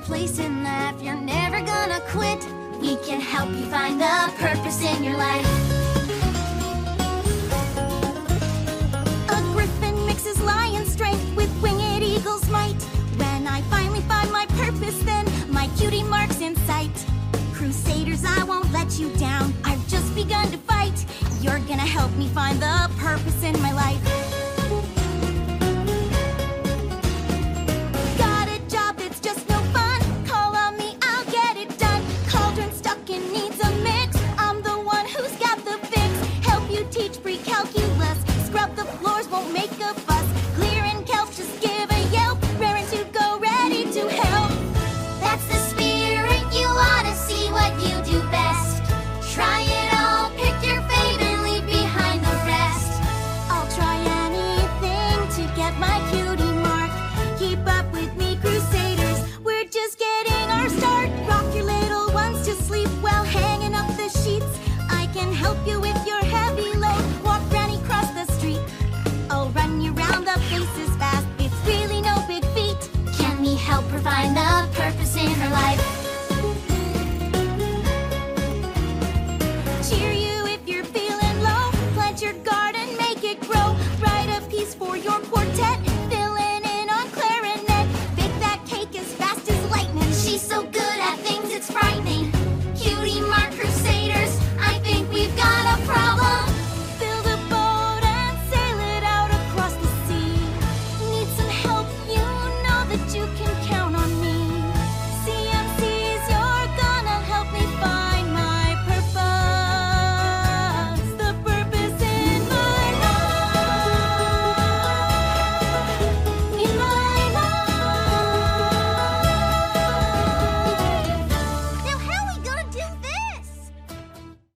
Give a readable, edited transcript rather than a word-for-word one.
place and laugh. You're never gonna quit. We can help you find the purpose in your life. A griffin mixes lion strength with winged eagle's might. When I finally find my purpose, then my cutie mark's in sight. Crusaders, I won't let you down. I've just begun to fight. You're gonna help me find the purpose in my life. Got a job that's just no fun? Call on me, I'll get it done. Cauldron stuck and needs a mix. I'm the one who's got the fix. Help you teach pre-calculus. Scrub the floors, won't make a fuss. Clearing kelp, just give a yelp. Raring to go, ready to help. That's the spirit, you ought to see what you do best. Try it all, pick your fave and leave behind the rest. I'll try anything to get my cutie mark. Keep up with me, Crusaders. We're just getting our start. Rock your little ones to sleep while hanging up the sheets. I can help you with your heavy load. Walk Granny across the street. I'll run you round the places fast. It's really no big feat. Can we help her find the purpose in her life?